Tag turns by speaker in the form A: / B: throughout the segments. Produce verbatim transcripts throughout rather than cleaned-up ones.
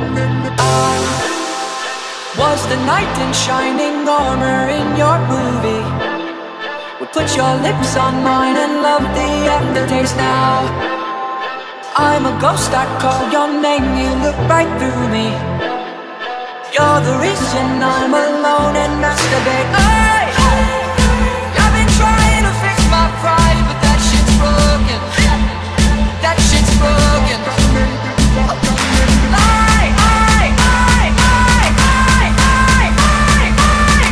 A: I was the knight in shining armor in your movie. Would put your lips on mine and love the aftertaste now. I'm a ghost, I call your name, you look right through me. You're the reason I'm alone and masturbate. Hey! I've been trying to fix my pride, but that shit's broken. That shit's broken. I, I, I, I, I, I, I, I.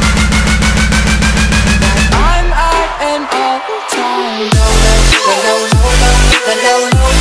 A: I'm at an all-time low, low, low, low, low, low, low.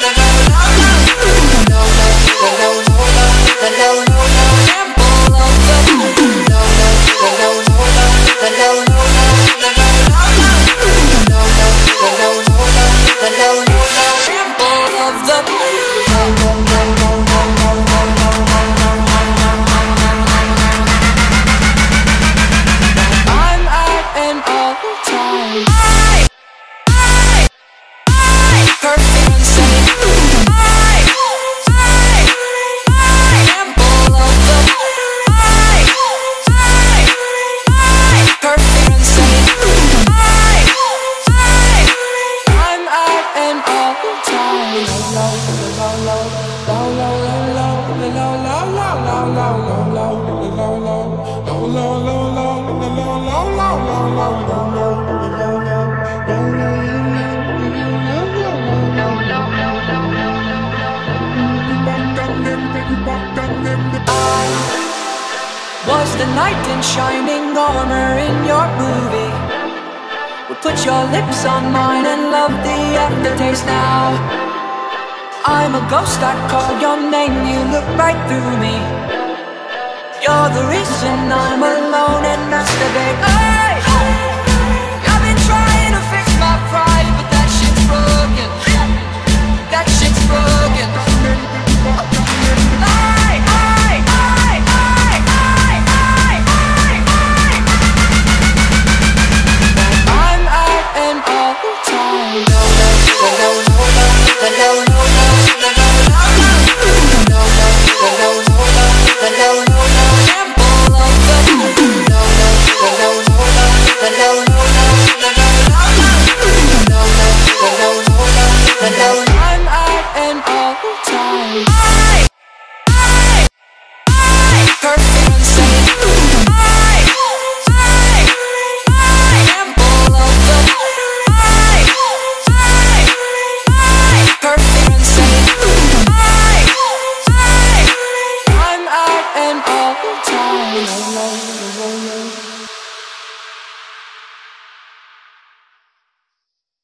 A: Was the knight in shining armor in your movie. Would put your lips on mine and love the aftertaste now. I'm a ghost, I call your name, you look right through me. You're the reason I'm alone and masturbate. Hey! I've been trying to fix my pride, but that shit's broken. That shit's broken. I'm at an all-time low, low, low, low.